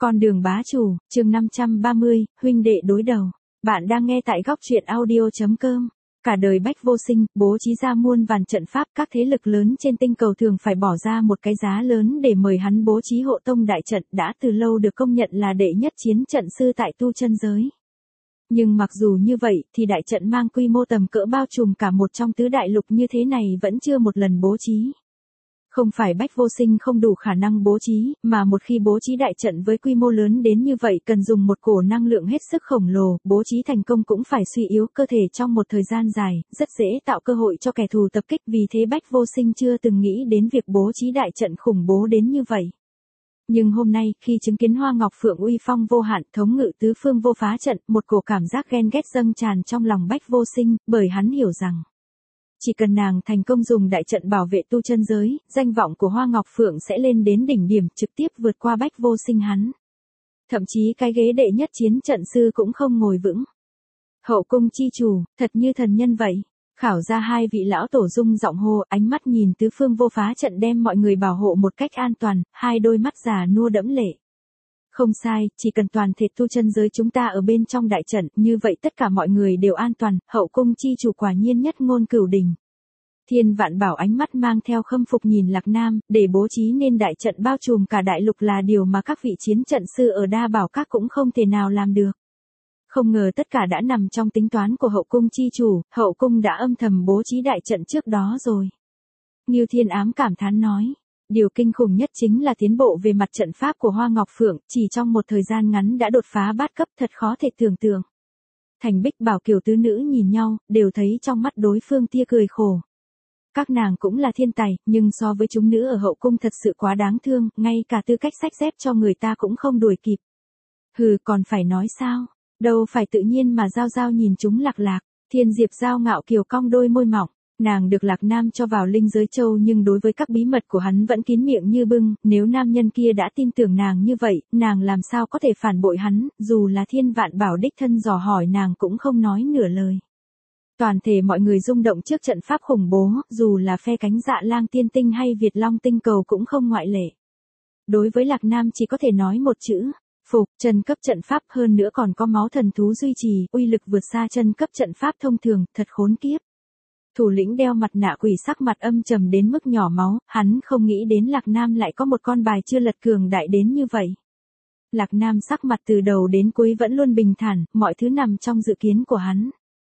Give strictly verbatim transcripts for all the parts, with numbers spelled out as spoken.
Con đường bá chủ, chương năm trăm ba mươi, huynh đệ đối đầu. Bạn đang nghe tại góc truyện audio chấm com. Cả đời Bách Vô Sinh, bố trí ra muôn vàn trận pháp, các thế lực lớn trên tinh cầu thường phải bỏ ra một cái giá lớn để mời hắn bố trí hộ tông đại trận, đã từ lâu được công nhận là đệ nhất chiến trận sư tại tu chân giới. Nhưng mặc dù như vậy, thì đại trận mang quy mô tầm cỡ bao trùm cả một trong tứ đại lục như thế này vẫn chưa một lần bố trí. Không phải Bách Vô Sinh không đủ khả năng bố trí, mà một khi bố trí đại trận với quy mô lớn đến như vậy cần dùng một cổ năng lượng hết sức khổng lồ, bố trí thành công cũng phải suy yếu cơ thể trong một thời gian dài, rất dễ tạo cơ hội cho kẻ thù tập kích, vì thế Bách Vô Sinh chưa từng nghĩ đến việc bố trí đại trận khủng bố đến như vậy. Nhưng hôm nay, khi chứng kiến Hoa Ngọc Phượng uy phong vô hạn, thống ngự tứ phương vô phá trận, một cổ cảm giác ghen ghét dâng tràn trong lòng Bách Vô Sinh, bởi hắn hiểu rằng chỉ cần nàng thành công dùng đại trận bảo vệ tu chân giới, danh vọng của Hoa Ngọc Phượng sẽ lên đến đỉnh điểm, trực tiếp vượt qua Bách Vô Sinh hắn. Thậm chí cái ghế đệ nhất chiến trận sư cũng không ngồi vững. Hậu cung chi chủ, thật như thần nhân vậy. Khảo ra hai vị lão tổ rung giọng hô, ánh mắt nhìn tứ phương vô phá trận đem mọi người bảo hộ một cách an toàn, hai đôi mắt già nua đẫm lệ. Không sai, chỉ cần toàn thể tu chân giới chúng ta ở bên trong đại trận, như vậy tất cả mọi người đều an toàn, hậu cung chi chủ quả nhiên nhất ngôn cửu đỉnh. Thiên Vạn Bảo ánh mắt mang theo khâm phục nhìn Lạc Nam, để bố trí nên đại trận bao trùm cả đại lục là điều mà các vị chiến trận sư ở Đa Bảo Các cũng không thể nào làm được. Không ngờ tất cả đã nằm trong tính toán của hậu cung chi chủ, hậu cung đã âm thầm bố trí đại trận trước đó rồi. Ngưu Thiên Ám cảm thán nói. Điều kinh khủng nhất chính là tiến bộ về mặt trận pháp của Hoa Ngọc Phượng, chỉ trong một thời gian ngắn đã đột phá bát cấp, thật khó thể tưởng tượng. Thành Bích Bảo Kiều tứ nữ nhìn nhau, đều thấy trong mắt đối phương tia cười khổ. Các nàng cũng là thiên tài, nhưng so với chúng nữ ở hậu cung thật sự quá đáng thương, ngay cả tư cách xách dép cho người ta cũng không đuổi kịp. Hừ, còn phải nói sao, đâu phải tự nhiên mà Giao Giao nhìn chúng Lạc Lạc. Thiên Diệp Giao ngạo kiều cong đôi môi mỏng. Nàng được Lạc Nam cho vào linh giới châu nhưng đối với các bí mật của hắn vẫn kín miệng như bưng, nếu nam nhân kia đã tin tưởng nàng như vậy, nàng làm sao có thể phản bội hắn, dù là Thiên Vạn Bảo đích thân dò hỏi nàng cũng không nói nửa lời. Toàn thể mọi người rung động trước trận pháp khủng bố, dù là phe cánh Dạ Lang Tiên Tinh hay Việt Long Tinh Cầu cũng không ngoại lệ. Đối với Lạc Nam chỉ có thể nói một chữ, phục, chân cấp trận pháp, hơn nữa còn có máu thần thú duy trì, uy lực vượt xa chân cấp trận pháp thông thường, thật khốn kiếp. Thủ lĩnh đeo mặt nạ quỷ sắc mặt âm trầm đến mức nhỏ máu, hắn không nghĩ đến Lạc Nam lại có một con bài chưa lật cường đại đến như vậy. Lạc Nam sắc mặt từ đầu đến cuối vẫn luôn bình thản, mọi thứ nằm trong dự kiến của hắn.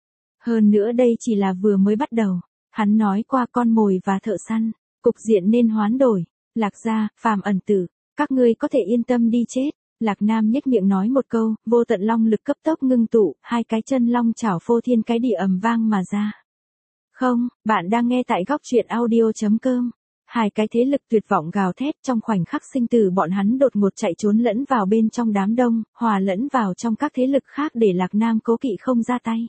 Hơn nữa đây chỉ là vừa mới bắt đầu, hắn nói qua con mồi và thợ săn, cục diện nên hoán đổi. Lạc gia, Phàm Ẩn Tử, các ngươi có thể yên tâm đi chết. Lạc Nam nhếch miệng nói một câu, vô tận long lực cấp tốc ngưng tụ, hai cái chân long chảo phô thiên cái địa ầm vang mà ra. Không, bạn đang nghe tại góc truyện audio chấm com. Hai cái thế lực tuyệt vọng gào thét, trong khoảnh khắc sinh tử bọn hắn đột ngột chạy trốn lẫn vào bên trong đám đông, hòa lẫn vào trong các thế lực khác để Lạc Nam cố kỵ không ra tay.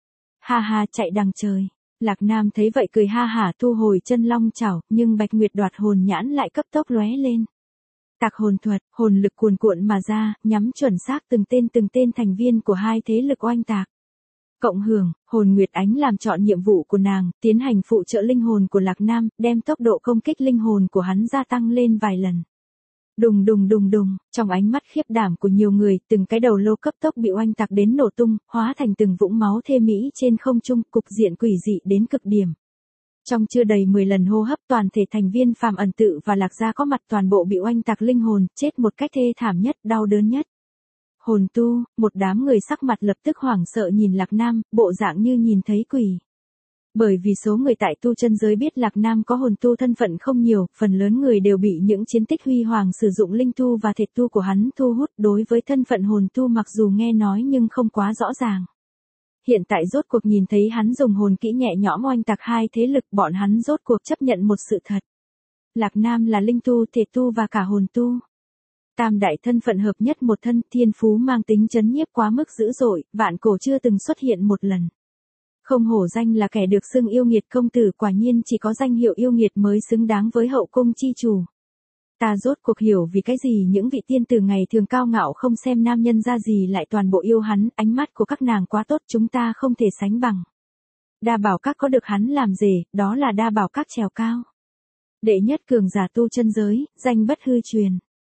Ha ha, chạy đằng trời. Lạc Nam thấy vậy cười ha hả thu hồi chân long chảo, nhưng Bạch Nguyệt đoạt hồn nhãn lại cấp tốc lóe lên. Tạc hồn thuật, hồn lực cuồn cuộn mà ra, nhắm chuẩn xác từng tên từng tên thành viên của hai thế lực oanh tạc. Cộng hưởng, hồn Nguyệt Ánh làm chọn nhiệm vụ của nàng, tiến hành phụ trợ linh hồn của Lạc Nam, đem tốc độ công kích linh hồn của hắn gia tăng lên vài lần. Đùng đùng đùng đùng, trong ánh mắt khiếp đảm của nhiều người, từng cái đầu lâu cấp tốc bị oanh tạc đến nổ tung, hóa thành từng vũng máu thê mỹ trên không trung, cục diện quỷ dị đến cực điểm. Trong chưa đầy mười lần hô hấp, toàn thể thành viên Phàm Ẩn Tự và Lạc gia có mặt toàn bộ bị oanh tạc linh hồn, chết một cách thê thảm nhất, đau đớn nhất. Hồn tu, một đám người sắc mặt lập tức hoảng sợ nhìn Lạc Nam, bộ dạng như nhìn thấy quỷ. Bởi vì số người tại tu chân giới biết Lạc Nam có hồn tu thân phận không nhiều, phần lớn người đều bị những chiến tích huy hoàng sử dụng linh tu và thể tu của hắn thu hút. Đối với thân phận hồn tu mặc dù nghe nói nhưng không quá rõ ràng. Hiện tại rốt cuộc nhìn thấy hắn dùng hồn kỹ nhẹ nhõm oanh tạc hai thế lực, bọn hắn rốt cuộc chấp nhận một sự thật. Lạc Nam là linh tu, thể tu và cả hồn tu. Tam đại thân phận hợp nhất một thân, thiên phú mang tính chấn nhiếp quá mức dữ dội, vạn cổ chưa từng xuất hiện một lần. Không hổ danh là kẻ được xưng yêu nghiệt công tử, quả nhiên chỉ có danh hiệu yêu nghiệt mới xứng đáng với hậu cung chi chủ. Ta rốt cuộc hiểu vì cái gì những vị tiên tử ngày thường cao ngạo không xem nam nhân ra gì lại toàn bộ yêu hắn, ánh mắt của các nàng quá tốt, chúng ta không thể sánh bằng. Đa Bảo Các có được hắn làm rể, đó là Đa Bảo Các trèo cao. Đệ nhất cường giả tu chân giới, danh bất hư truyền.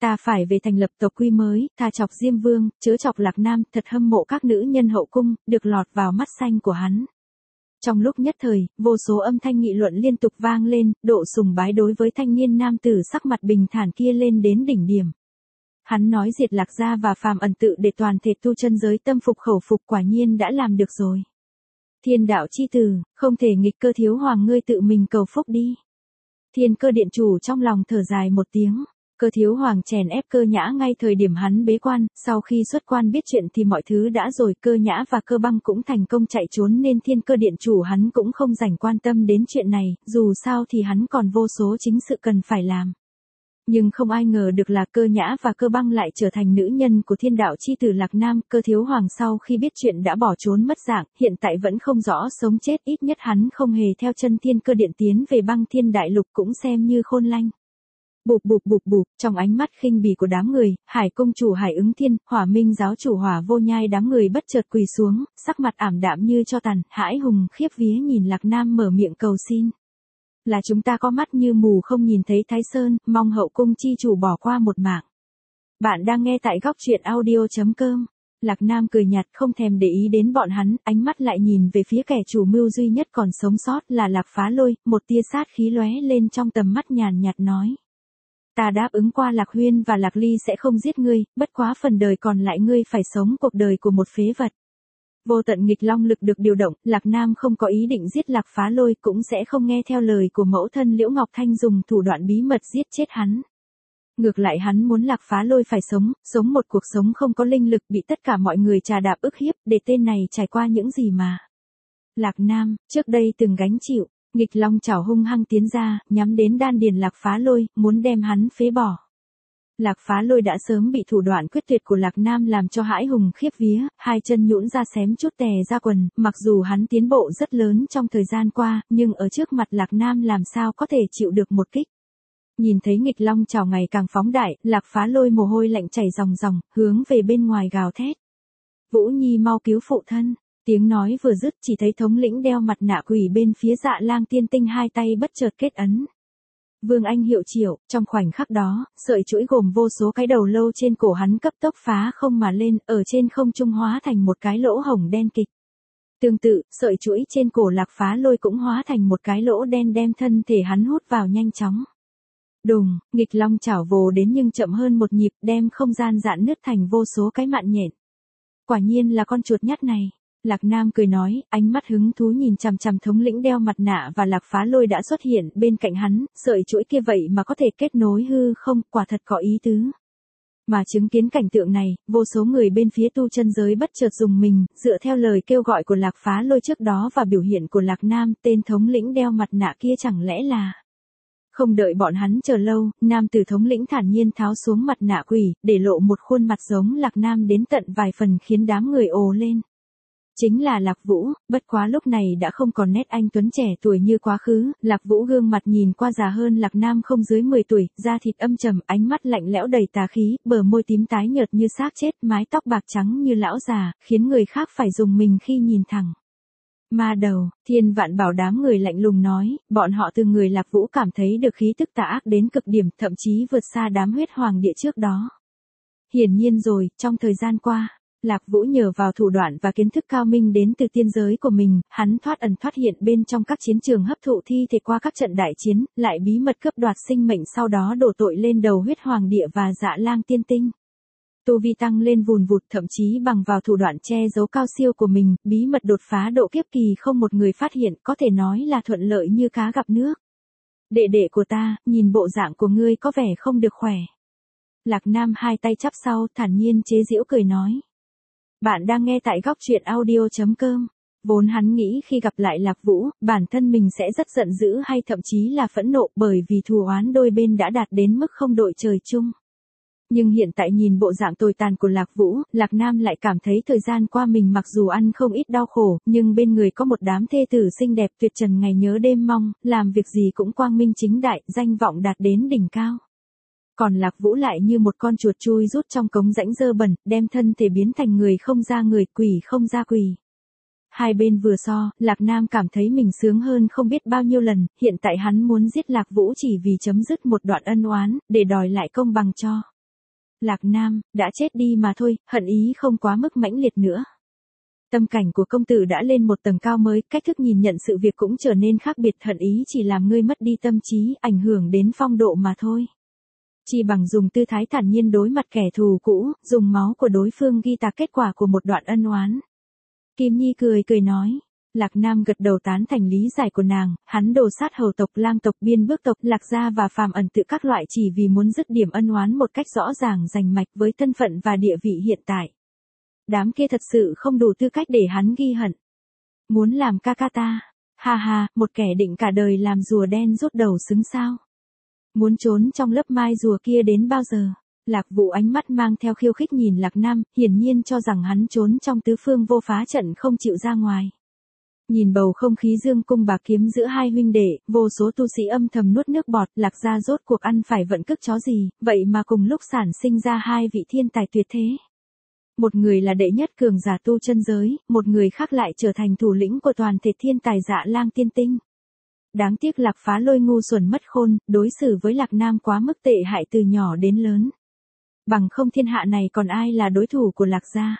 Ta phải về thành lập tộc quy mới, tha chọc Diêm Vương, chớ chọc Lạc Nam, thật hâm mộ các nữ nhân hậu cung, được lọt vào mắt xanh của hắn. Trong lúc nhất thời, vô số âm thanh nghị luận liên tục vang lên, độ sùng bái đối với thanh niên nam tử sắc mặt bình thản kia lên đến đỉnh điểm. Hắn nói diệt Lạc gia và phàm ẩn tự để toàn thể tu chân giới tâm phục khẩu phục, quả nhiên đã làm được rồi. Thiên đạo chi tử, không thể nghịch Cơ thiếu hoàng, ngươi tự mình cầu phúc đi. Thiên Cơ điện chủ trong lòng thở dài một tiếng. Cơ thiếu hoàng chèn ép Cơ Nhã ngay thời điểm hắn bế quan, sau khi xuất quan biết chuyện thì mọi thứ đã rồi, Cơ Nhã và Cơ Băng cũng thành công chạy trốn nên Thiên Cơ điện chủ hắn cũng không rảnh quan tâm đến chuyện này, dù sao thì hắn còn vô số chính sự cần phải làm. Nhưng không ai ngờ được là Cơ Nhã và Cơ Băng lại trở thành nữ nhân của thiên đạo chi tử Lạc Nam. Cơ thiếu hoàng sau khi biết chuyện đã bỏ trốn mất dạng, hiện tại vẫn không rõ sống chết, ít nhất hắn không hề theo chân Thiên Cơ điện tiến về Băng Thiên đại lục cũng xem như khôn lanh. Bụp bụp bụp bụp, trong ánh mắt khinh bỉ của đám người, Hải công chủ Hải Ứng Thiên, Hỏa Minh giáo chủ Hỏa Vô Nhai đám người bất chợt quỳ xuống, sắc mặt ảm đạm như tro tàn, hãi hùng khiếp vía nhìn Lạc Nam mở miệng cầu xin. Là chúng ta có mắt như mù không nhìn thấy Thái Sơn, mong hậu cung chi chủ bỏ qua một mạng. Bạn đang nghe tại góc truyện audio chấm com. Lạc Nam cười nhạt không thèm để ý đến bọn hắn, ánh mắt lại nhìn về phía kẻ chủ mưu duy nhất còn sống sót là Lạc Phá Lôi, một tia sát khí lóe lên trong tầm mắt nhàn nhạt nói. Ta đáp ứng qua Lạc Huyên và Lạc Ly sẽ không giết ngươi, bất quá phần đời còn lại ngươi phải sống cuộc đời của một phế vật. Vô tận nghịch long lực được điều động, Lạc Nam không có ý định giết Lạc Phá Lôi, cũng sẽ không nghe theo lời của mẫu thân Liễu Ngọc Thanh dùng thủ đoạn bí mật giết chết hắn. Ngược lại hắn muốn Lạc Phá Lôi phải sống, sống một cuộc sống không có linh lực, bị tất cả mọi người trà đạp ức hiếp, để tên này trải qua những gì mà Lạc Nam, trước đây từng gánh chịu. Nghịch long chảo hung hăng tiến ra, nhắm đến đan điền Lạc Phá Lôi, muốn đem hắn phế bỏ. Lạc Phá Lôi đã sớm bị thủ đoạn quyết tuyệt của Lạc Nam làm cho hãi hùng khiếp vía, hai chân nhũn ra xém chút tè ra quần, mặc dù hắn tiến bộ rất lớn trong thời gian qua, nhưng ở trước mặt Lạc Nam làm sao có thể chịu được một kích. Nhìn thấy nghịch long chảo ngày càng phóng đại, Lạc Phá Lôi mồ hôi lạnh chảy ròng ròng, hướng về bên ngoài gào thét. Vũ Nhi mau cứu phụ thân. Tiếng nói vừa dứt chỉ thấy thống lĩnh đeo mặt nạ quỷ bên phía Dạ Lang Tiên Tinh hai tay bất chợt kết ấn. Vương Anh hiệu triệu, trong khoảnh khắc đó, sợi chuỗi gồm vô số cái đầu lâu trên cổ hắn cấp tốc phá không mà lên, ở trên không trung hóa thành một cái lỗ hổng đen kịch. Tương tự, sợi chuỗi trên cổ Lạc Phá Lôi cũng hóa thành một cái lỗ đen đem thân thể hắn hút vào nhanh chóng. Đùng, nghịch long chảo vồ đến nhưng chậm hơn một nhịp, đem không gian dạn nứt thành vô số cái mạn nhện. Quả nhiên là con chuột nhắt này. Lạc Nam cười nói, ánh mắt hứng thú nhìn chằm chằm thống lĩnh đeo mặt nạ và Lạc Phá Lôi đã xuất hiện bên cạnh hắn, sợi chuỗi kia vậy mà có thể kết nối hư không, quả thật có ý tứ. Mà chứng kiến cảnh tượng này, vô số người bên phía tu chân giới bất chợt dùng mình, dựa theo lời kêu gọi của Lạc Phá Lôi trước đó và biểu hiện của Lạc Nam, tên thống lĩnh đeo mặt nạ kia chẳng lẽ là... Không đợi bọn hắn chờ lâu, nam tử thống lĩnh thản nhiên tháo xuống mặt nạ quỷ, để lộ một khuôn mặt giống Lạc Nam đến tận vài phần khiến đám người ồ lên. Chính là Lạc Vũ, bất quá lúc này đã không còn nét anh tuấn trẻ tuổi như quá khứ, Lạc Vũ gương mặt nhìn qua già hơn Lạc Nam không dưới mười tuổi, da thịt âm trầm, ánh mắt lạnh lẽo đầy tà khí, bờ môi tím tái nhợt như xác chết, mái tóc bạc trắng như lão già, khiến người khác phải dùng mình khi nhìn thẳng. Ma đầu, Thiên Vạn Bảo đám người lạnh lùng nói, bọn họ từ người Lạc Vũ cảm thấy được khí tức tà ác đến cực điểm, thậm chí vượt xa đám huyết hoàng địa trước đó. Hiển nhiên rồi, trong thời gian qua, Lạc Vũ nhờ vào thủ đoạn và kiến thức cao minh đến từ tiên giới của mình, hắn thoát ẩn thoát hiện bên trong các chiến trường hấp thụ thi thể qua các trận đại chiến, lại bí mật cướp đoạt sinh mệnh sau đó đổ tội lên đầu huyết hoàng địa và Dạ Lang Tiên Tinh. Tu vi tăng lên vùn vụt, thậm chí bằng vào thủ đoạn che giấu cao siêu của mình, bí mật đột phá độ kiếp kỳ không một người phát hiện, có thể nói là thuận lợi như cá gặp nước. Đệ đệ của ta, nhìn bộ dạng của ngươi có vẻ không được khỏe. Lạc Nam hai tay chắp sau, thản nhiên chế giễu cười nói. Bạn đang nghe tại góc truyện audio chấm com. Vốn hắn nghĩ khi gặp lại Lạc Vũ, bản thân mình sẽ rất giận dữ hay thậm chí là phẫn nộ bởi vì thù oán đôi bên đã đạt đến mức không đội trời chung. Nhưng hiện tại nhìn bộ dạng tồi tàn của Lạc Vũ, Lạc Nam lại cảm thấy thời gian qua mình mặc dù ăn không ít đau khổ, nhưng bên người có một đám thê tử xinh đẹp tuyệt trần ngày nhớ đêm mong, làm việc gì cũng quang minh chính đại, danh vọng đạt đến đỉnh cao. Còn Lạc Vũ lại như một con chuột chui rút trong cống rãnh dơ bẩn, đem thân thể biến thành người không ra người, quỷ không ra quỷ. Hai bên vừa so, Lạc Nam cảm thấy mình sướng hơn không biết bao nhiêu lần, hiện tại hắn muốn giết Lạc Vũ chỉ vì chấm dứt một đoạn ân oán, để đòi lại công bằng cho Lạc Nam, đã chết đi mà thôi, hận ý không quá mức mãnh liệt nữa. Tâm cảnh của công tử đã lên một tầng cao mới, cách thức nhìn nhận sự việc cũng trở nên khác biệt, hận ý chỉ làm ngươi mất đi tâm trí, ảnh hưởng đến phong độ mà thôi. Chỉ bằng dùng tư thái thản nhiên đối mặt kẻ thù cũ, dùng máu của đối phương ghi tạc kết quả của một đoạn ân oán. Kim Nhi cười cười nói. Lạc Nam gật đầu tán thành lý giải của nàng, hắn đồ sát hầu tộc, lang tộc, biên bước tộc, Lạc gia và phàm ẩn tự các loại chỉ vì muốn dứt điểm ân oán một cách rõ ràng rành mạch với thân phận và địa vị hiện tại. Đám kia thật sự không đủ tư cách để hắn ghi hận. Muốn làm ca ca ta, ha ha, một kẻ định cả đời làm rùa đen rút đầu xứng sao. Muốn trốn trong lớp mai rùa kia đến bao giờ? Lạc Vũ ánh mắt mang theo khiêu khích nhìn Lạc Nam, hiển nhiên cho rằng hắn trốn trong tứ phương vô phá trận không chịu ra ngoài. Nhìn bầu không khí dương cung bạc kiếm giữa hai huynh đệ, vô số tu sĩ âm thầm nuốt nước bọt, Lạc gia rốt cuộc ăn phải vận cức chó gì, vậy mà cùng lúc sản sinh ra hai vị thiên tài tuyệt thế. Một người là đệ nhất cường giả tu chân giới, một người khác lại trở thành thủ lĩnh của toàn thể thiên tài Dạ Lang tiên tinh. Đáng tiếc Lạc Phá Lôi ngu xuẩn mất khôn, đối xử với Lạc Nam quá mức tệ hại từ nhỏ đến lớn. Bằng không thiên hạ này còn ai là đối thủ của Lạc gia.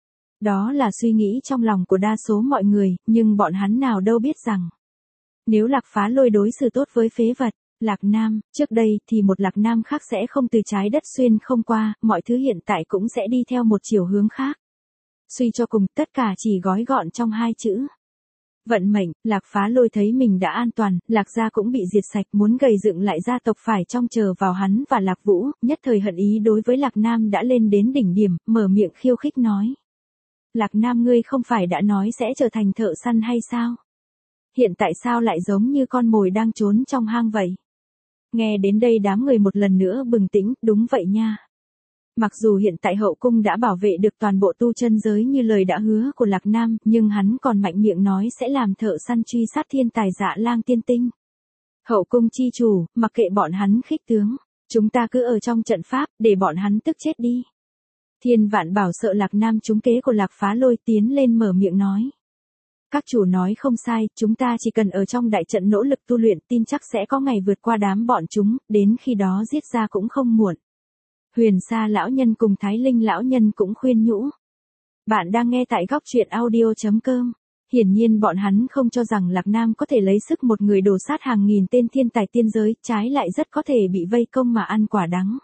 Đó là suy nghĩ trong lòng của đa số mọi người, nhưng bọn hắn nào đâu biết rằng, nếu Lạc Phá Lôi đối xử tốt với phế vật, Lạc Nam, trước đây thì một Lạc Nam khác sẽ không từ trái đất xuyên không qua, mọi thứ hiện tại cũng sẽ đi theo một chiều hướng khác. Suy cho cùng, tất cả chỉ gói gọn trong hai chữ. Vận mệnh, Lạc Phá Lôi thấy mình đã an toàn, Lạc gia cũng bị diệt sạch, muốn gầy dựng lại gia tộc phải trông chờ vào hắn và Lạc Vũ, nhất thời hận ý đối với Lạc Nam đã lên đến đỉnh điểm, mở miệng khiêu khích nói. Lạc Nam, ngươi không phải đã nói sẽ trở thành thợ săn hay sao? Hiện tại sao lại giống như con mồi đang trốn trong hang vậy? Nghe đến đây đám người một lần nữa bừng tỉnh, đúng vậy nha. Mặc dù hiện tại hậu cung đã bảo vệ được toàn bộ tu chân giới như lời đã hứa của Lạc Nam, nhưng hắn còn mạnh miệng nói sẽ làm thợ săn truy sát thiên tài Dạ Lang tiên tinh. Hậu cung chi chủ, mặc kệ bọn hắn khích tướng, chúng ta cứ ở trong trận pháp, để bọn hắn tức chết đi. Thiên Vạn Bảo sợ Lạc Nam trúng kế của Lạc Phá Lôi, tiến lên mở miệng nói. Các chủ nói không sai, chúng ta chỉ cần ở trong đại trận nỗ lực tu luyện, tin chắc sẽ có ngày vượt qua đám bọn chúng, đến khi đó giết ra cũng không muộn. Huyền Sa lão nhân cùng Thái Linh lão nhân cũng khuyên nhủ. Bạn đang nghe tại góc truyện audio chấm com. Hiển nhiên bọn hắn không cho rằng Lạc Nam có thể lấy sức một người đổ sát hàng nghìn tên thiên tài tiên giới, trái lại rất có thể bị vây công mà ăn quả đắng.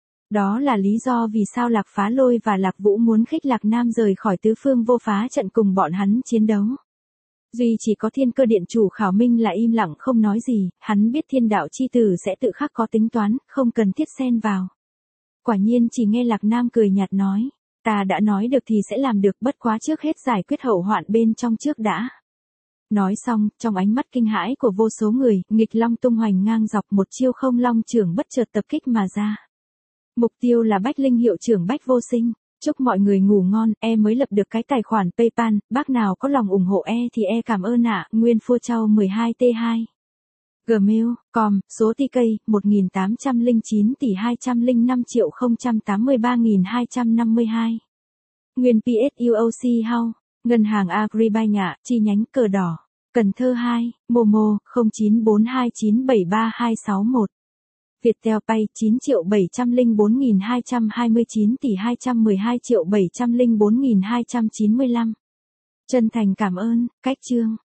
Đó là lý do vì sao Lạc Phá Lôi và Lạc Vũ muốn khích Lạc Nam rời khỏi tứ phương vô phá trận cùng bọn hắn chiến đấu. Duy chỉ có Thiên Cơ Điện chủ Khảo Minh là im lặng không nói gì, hắn biết thiên đạo chi tử sẽ tự khắc có tính toán, không cần thiết xen vào. Quả nhiên chỉ nghe Lạc Nam cười nhạt nói, ta đã nói được thì sẽ làm được, bất quá trước hết giải quyết hậu hoạn bên trong trước đã. Nói xong, trong ánh mắt kinh hãi của vô số người, nghịch long tung hoành ngang dọc, một chiêu không long trưởng bất chợt tập kích mà ra. Mục tiêu là Bách Linh hiệu trưởng Bách Vô Sinh. Chúc mọi người ngủ ngon, e mới lập được cái tài khoản PayPal, bác nào có lòng ủng hộ e thì e cảm ơn ạ, Nguyên Phua Châu mười hai T hai. Gmail, com, số tê ca, một nghìn tám trăm lẻ chín tỷ hai trăm lẻ năm triệu không trăm tám mươi ba nghìn hai trăm năm mươi hai. Nguyên pê ét u ô xê House, Ngân hàng Agribank ạ, chi nhánh Cờ Đỏ, Cần Thơ hai, Momo, không chín bốn hai chín bảy ba hai sáu một. Viettel Pay chín triệu bảy trăm lẻ bốn nghìn hai trăm hai mươi chín tỷ hai trăm mười hai triệu bảy trăm lẻ bốn nghìn hai trăm chín mươi lăm. Chân thành cảm ơn, cách chương.